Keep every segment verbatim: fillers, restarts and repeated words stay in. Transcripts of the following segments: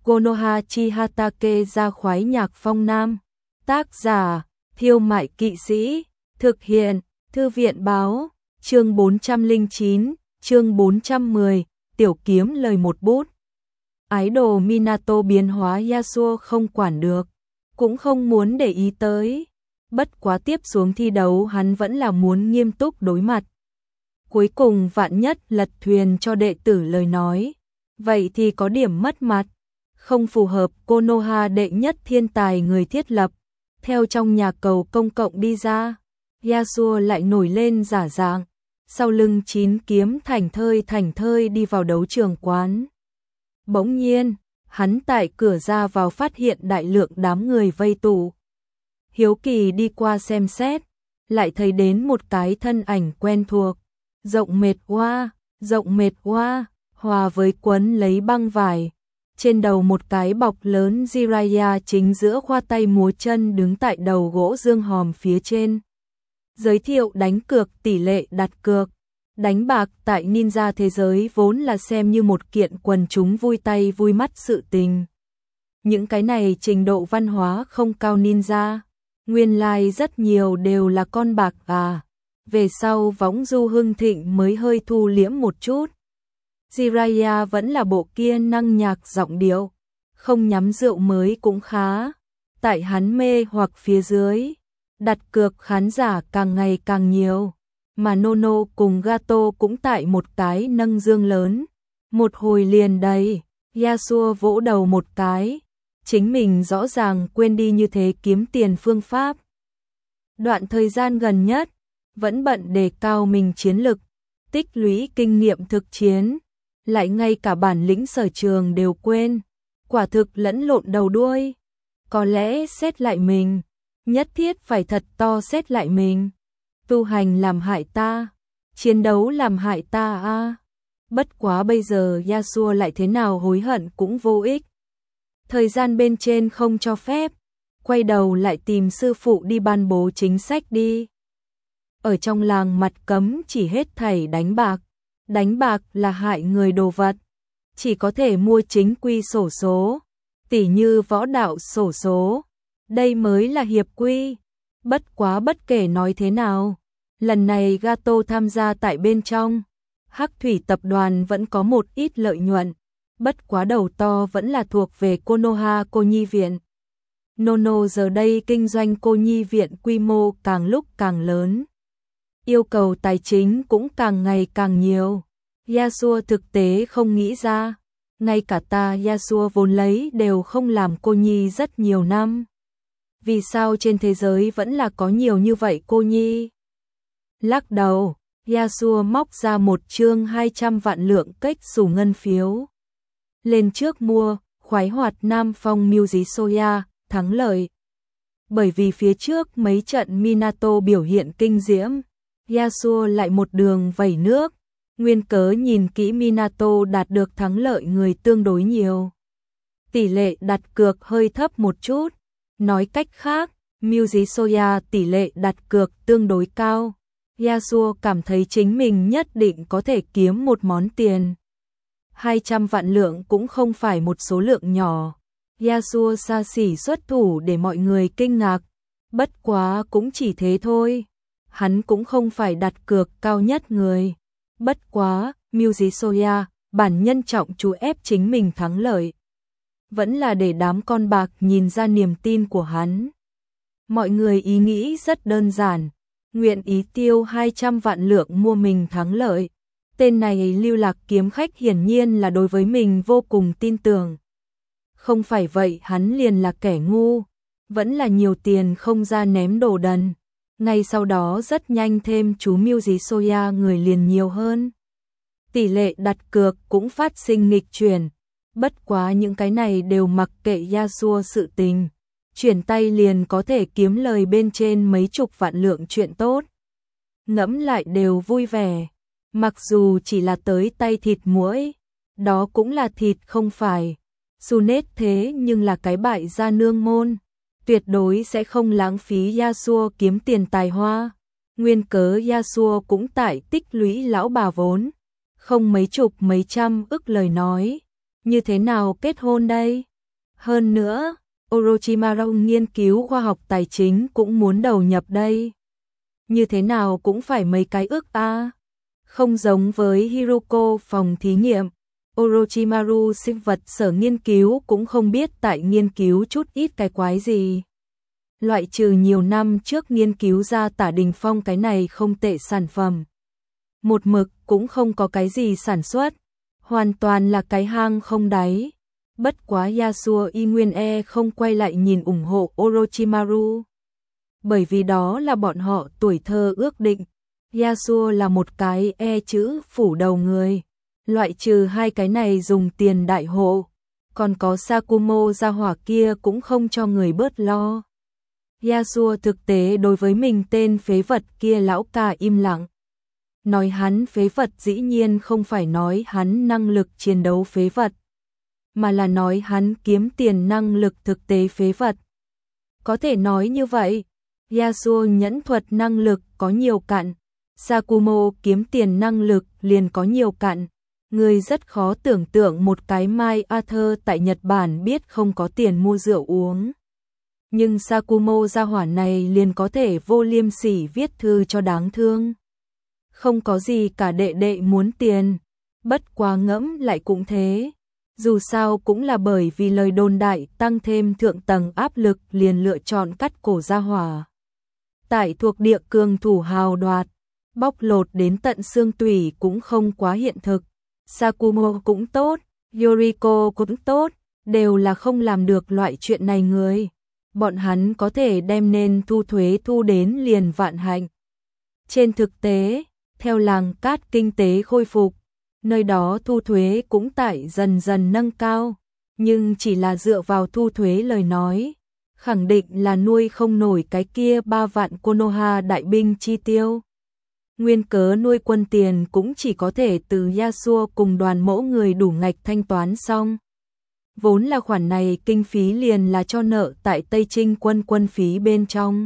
Konoha Chihatake ra khoái nhạc phong nam. Tác giả, Thiêu Mại Kỵ Sĩ. Thực hiện, Thư viện báo. Chương bốn trăm lẻ chín, chương bốn trăm mười, tiểu kiếm lời một bút. Ái đồ Minato biến hóa Yasuo không quản được, cũng không muốn để ý tới. Bất quá tiếp xuống thi đấu hắn vẫn là muốn nghiêm túc đối mặt. Cuối cùng vạn nhất lật thuyền cho đệ tử lời nói, vậy thì có điểm mất mặt, không phù hợp. Konoha đệ nhất thiên tài người thiết lập, theo trong nhà cầu công cộng đi ra, Yasuo lại nổi lên giả dạng, sau lưng chín kiếm thảnh thơi thảnh thơi đi vào đấu trường quán. Bỗng nhiên, hắn tại cửa ra vào phát hiện đại lượng đám người vây tụ. Hiếu kỳ đi qua xem xét, lại thấy đến một cái thân ảnh quen thuộc, rộng mệt hoa, rộng mệt hoa, hòa với quấn lấy băng vải. Trên đầu một cái bọc lớn Jiraiya chính giữa khoa tay múa chân đứng tại đầu gỗ dương hòm phía trên. Giới thiệu đánh cược tỷ lệ đặt cược. Đánh bạc tại ninja thế giới vốn là xem như một kiện quần chúng vui tay vui mắt sự tình. Những cái này trình độ văn hóa không cao ninja, nguyên lai rất nhiều đều là con bạc à. Về sau võng du hưng thịnh mới hơi thu liễm một chút. Jiraiya vẫn là bộ kia năng nhạc giọng điệu, không nhắm rượu mới cũng khá. Tại hắn mê hoặc phía dưới, đặt cược khán giả càng ngày càng nhiều. Mà Nono cùng Gato cũng tại một cái nâng dương lớn. Một hồi liền đầy, Yasuo vỗ đầu một cái. Chính mình rõ ràng quên đi như thế kiếm tiền phương pháp. Đoạn thời gian gần nhất, vẫn bận đề cao mình chiến lực, tích lũy kinh nghiệm thực chiến. Lại ngay cả bản lĩnh sở trường đều quên. Quả thực lẫn lộn đầu đuôi. Có lẽ xét lại mình, nhất thiết phải thật to xét lại mình. Tu hành làm hại ta, chiến đấu làm hại ta a. À. Bất quá bây giờ Yasuo lại thế nào hối hận cũng vô ích. Thời gian bên trên không cho phép, quay đầu lại tìm sư phụ đi ban bố chính sách đi. Ở trong làng mặt cấm chỉ hết thảy đánh bạc, đánh bạc là hại người đồ vật, chỉ có thể mua chính quy xổ số, tỉ như võ đạo xổ số, đây mới là hiệp quy. Bất quá bất kể nói thế nào, lần này Gato tham gia tại bên trong, Hắc Thủy tập đoàn vẫn có một ít lợi nhuận, bất quá đầu to vẫn là thuộc về Konoha cô nhi viện. Nono giờ đây kinh doanh cô nhi viện quy mô càng lúc càng lớn, yêu cầu tài chính cũng càng ngày càng nhiều. Yasuo thực tế không nghĩ ra, ngay cả ta Yasuo vốn lấy đều không làm cô nhi rất nhiều năm. Vì sao trên thế giới vẫn là có nhiều như vậy cô nhi? Lắc đầu, Yasuo móc ra một chương hai trăm vạn lượng cách xù ngân phiếu. Lên trước mua, khoái hoạt Nam Phong Music Soya, thắng lợi. Bởi vì phía trước mấy trận Minato biểu hiện kinh diễm, Yasuo lại một đường vẩy nước. Nguyên cớ nhìn kỹ Minato đạt được thắng lợi người tương đối nhiều. Tỷ lệ đặt cược hơi thấp một chút. Nói cách khác, Music Soya tỷ lệ đặt cược tương đối cao. Yasuo cảm thấy chính mình nhất định có thể kiếm một món tiền. hai trăm vạn lượng cũng không phải một số lượng nhỏ. Yasuo xa xỉ xuất thủ để mọi người kinh ngạc. Bất quá cũng chỉ thế thôi. Hắn cũng không phải đặt cược cao nhất người. Bất quá, Music Soya, bản nhân trọng chú ép chính mình thắng lợi. Vẫn là để đám con bạc nhìn ra niềm tin của hắn. Mọi người ý nghĩ rất đơn giản, nguyện ý tiêu hai trăm vạn lượng mua mình thắng lợi. Tên này Lưu Lạc kiếm khách hiển nhiên là đối với mình vô cùng tin tưởng. Không phải vậy hắn liền là kẻ ngu, vẫn là nhiều tiền không ra ném đồ đần. Ngay sau đó rất nhanh thêm chú Music Soya người liền nhiều hơn. Tỷ lệ đặt cược cũng phát sinh nghịch chuyển. Bất quá những cái này đều mặc kệ Yasuo sự tình. Chuyển tay liền có thể kiếm lời bên trên mấy chục vạn lượng chuyện tốt. Ngẫm lại đều vui vẻ. Mặc dù chỉ là tới tay thịt muỗi, đó cũng là thịt không phải. Sunet thế nhưng là cái bại gia nương môn. Tuyệt đối sẽ không lãng phí Yasuo kiếm tiền tài hoa. Nguyên cớ Yasuo cũng tại tích lũy lão bà vốn. Không mấy chục mấy trăm ức lời nói. Như thế nào kết hôn đây? Hơn nữa, Orochimaru nghiên cứu khoa học tài chính cũng muốn đầu nhập đây. Như thế nào cũng phải mấy cái ước a. Không giống với Hiruko phòng thí nghiệm, Orochimaru sinh vật sở nghiên cứu cũng không biết tại nghiên cứu chút ít cái quái gì. Loại trừ nhiều năm trước nghiên cứu ra Tả Đình Phong cái này không tệ sản phẩm. Một mực cũng không có cái gì sản xuất, hoàn toàn là cái hang không đáy. Bất quá Yasuo y nguyên e không quay lại nhìn ủng hộ Orochimaru. Bởi vì đó là bọn họ tuổi thơ ước định. Yasuo là một cái e chữ phủ đầu người. Loại trừ hai cái này dùng tiền đại hộ. Còn có Sakumo gia hỏa kia cũng không cho người bớt lo. Yasuo thực tế đối với mình tên phế vật kia lão ca im lặng. Nói hắn phế vật dĩ nhiên không phải nói hắn năng lực chiến đấu phế vật, mà là nói hắn kiếm tiền năng lực thực tế phế vật. Có thể nói như vậy, Yasuo nhẫn thuật năng lực có nhiều cạn, Sakumo kiếm tiền năng lực liền có nhiều cạn. Người rất khó tưởng tượng một cái Mai Arthur tại Nhật Bản biết không có tiền mua rượu uống. Nhưng Sakumo gia hỏa này liền có thể vô liêm sỉ viết thư cho đáng thương. Không có gì cả đệ đệ muốn tiền, bất quá ngẫm lại cũng thế. Dù sao cũng là bởi vì lời đồn đại tăng thêm thượng tầng áp lực liền lựa chọn cắt cổ gia hỏa. Tại thuộc địa cường thủ hào đoạt, bóc lột đến tận xương tủy cũng không quá hiện thực. Sakumo cũng tốt, Yoriko cũng tốt, đều là không làm được loại chuyện này người. Bọn hắn có thể đem nên thu thuế thu đến liền vạn hạnh. Trên thực tế, theo làng cát kinh tế khôi phục, nơi đó thu thuế cũng tại dần dần nâng cao, nhưng chỉ là dựa vào thu thuế lời nói, khẳng định là nuôi không nổi cái kia ba vạn Konoha đại binh chi tiêu. Nguyên cớ nuôi quân tiền cũng chỉ có thể từ Yasuo cùng đoàn mẫu người đủ ngạch thanh toán xong. Vốn là khoản này kinh phí liền là cho nợ tại Tây Trinh quân quân phí bên trong.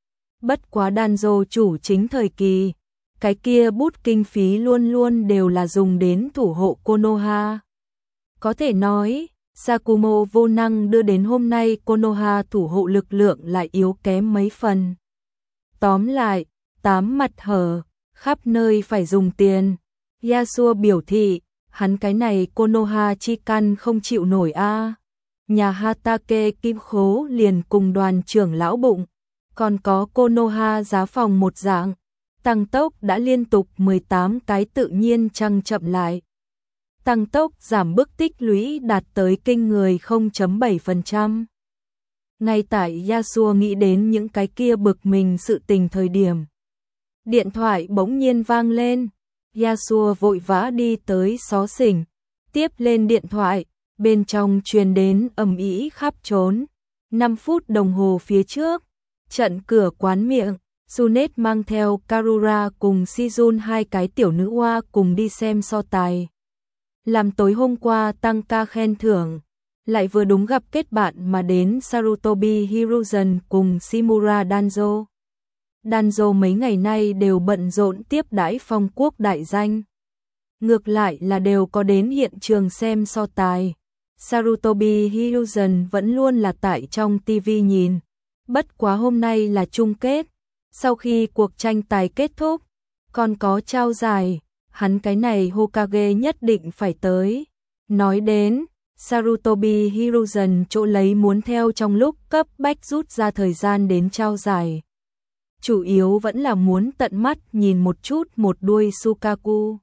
Bất quá Danzo chủ chính thời kỳ, cái kia bút kinh phí luôn luôn đều là dùng đến thủ hộ Konoha. Có thể nói, Sakumo vô năng đưa đến hôm nay Konoha thủ hộ lực lượng lại yếu kém mấy phần. Tóm lại, tám mặt hở, khắp nơi phải dùng tiền. Yasuo biểu thị, hắn cái này Konoha chi căn không chịu nổi a. Nhà Hatake Kim Khố liền cùng đoàn trưởng lão bụng, còn có Konoha giá phòng một dạng, tăng tốc đã liên tục mười tám cái tự nhiên chăng chậm lại. Tăng tốc giảm bước tích lũy đạt tới kinh người không phẩy bảy phần trăm. Ngay tại Yasuo nghĩ đến những cái kia bực mình sự tình thời điểm, điện thoại bỗng nhiên vang lên. Yasuo vội vã đi tới xó xỉnh, tiếp lên điện thoại, bên trong truyền đến ầm ĩ khắp trốn. năm phút đồng hồ phía trước, trận cửa quán miệng, Sunet mang theo Karura cùng Shizun hai cái tiểu nữ hoa cùng đi xem so tài. Làm tối hôm qua tăng ca khen thưởng, lại vừa đúng gặp kết bạn mà đến Sarutobi Hiruzen cùng Shimura Danzo. Danzo mấy ngày nay đều bận rộn tiếp đãi phong quốc đại danh. Ngược lại là đều có đến hiện trường xem so tài. Sarutobi Hiruzen vẫn luôn là tại trong tivi nhìn. Bất quá hôm nay là chung kết. Sau khi cuộc tranh tài kết thúc, còn có trao giải, hắn cái này Hokage nhất định phải tới. Nói đến, Sarutobi Hiruzen chỗ lấy muốn theo trong lúc cấp bách rút ra thời gian đến trao giải. Chủ yếu vẫn là muốn tận mắt nhìn một chút một đuôi Sukaku.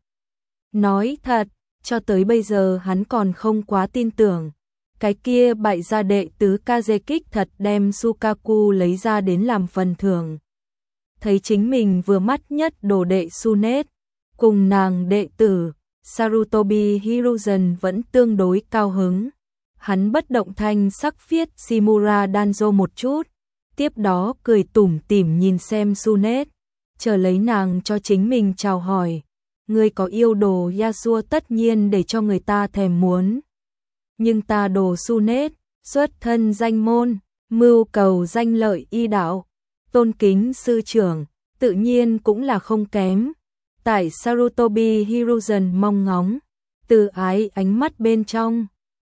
Nói thật, cho tới bây giờ hắn còn không quá tin tưởng. Cái kia bại gia đệ tứ Kazekik thật đem Sukaku lấy ra đến làm phần thưởng. Thấy chính mình vừa mắt nhất đồ đệ Sunet, cùng nàng đệ tử, Sarutobi Hiruzen vẫn tương đối cao hứng. Hắn bất động thanh sắc phiết Shimura Danzo một chút, tiếp đó cười tủm tỉm nhìn xem Sunet, chờ lấy nàng cho chính mình chào hỏi. Ngươi có yêu đồ Yasuo tất nhiên để cho người ta thèm muốn. Nhưng ta đồ Sunet, xuất thân danh môn, mưu cầu danh lợi y đạo, tôn kính sư trưởng, tự nhiên cũng là không kém. Tại Sarutobi Hiruzen mong ngóng, từ ái ánh mắt bên trong,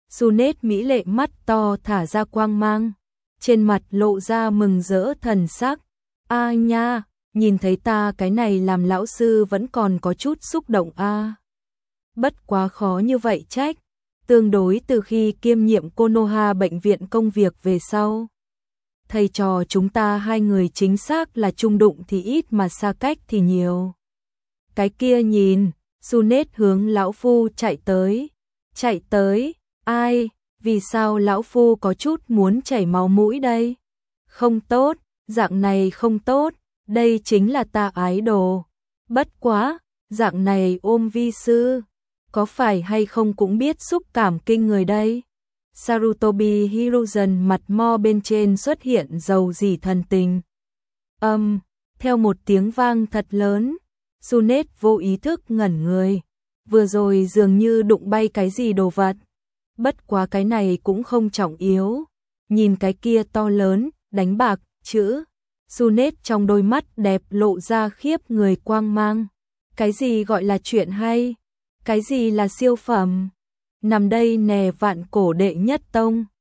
Sunet mỹ lệ mắt to thả ra quang mang, trên mặt lộ ra mừng rỡ thần sắc. A nha, nhìn thấy ta cái này làm lão sư vẫn còn có chút xúc động a. Bất quá khó như vậy trách, tương đối từ khi kiêm nhiệm Konoha bệnh viện công việc về sau. Thầy trò chúng ta hai người chính xác là chung đụng thì ít mà xa cách thì nhiều. Cái kia nhìn, Sunet hướng lão phu chạy tới. Chạy tới, ai, vì sao lão phu có chút muốn chảy máu mũi đây? Không tốt, dạng này không tốt, đây chính là ta ái đồ. Bất quá, dạng này ôm vi sư, có phải hay không cũng biết xúc cảm kinh người đây. Sarutobi Hiruzen mặt mo bên trên xuất hiện dầu dỉ thần tình. Âm, um, theo một tiếng vang thật lớn, Sunet vô ý thức ngẩn người, vừa rồi dường như đụng bay cái gì đồ vật. Bất quá cái này cũng không trọng yếu, nhìn cái kia to lớn, đánh bạc, chữ. Sunet trong đôi mắt đẹp lộ ra khiếp người quang mang. Cái gì gọi là chuyện hay? Cái gì là siêu phẩm? Nằm đây nè vạn cổ đệ nhất tông.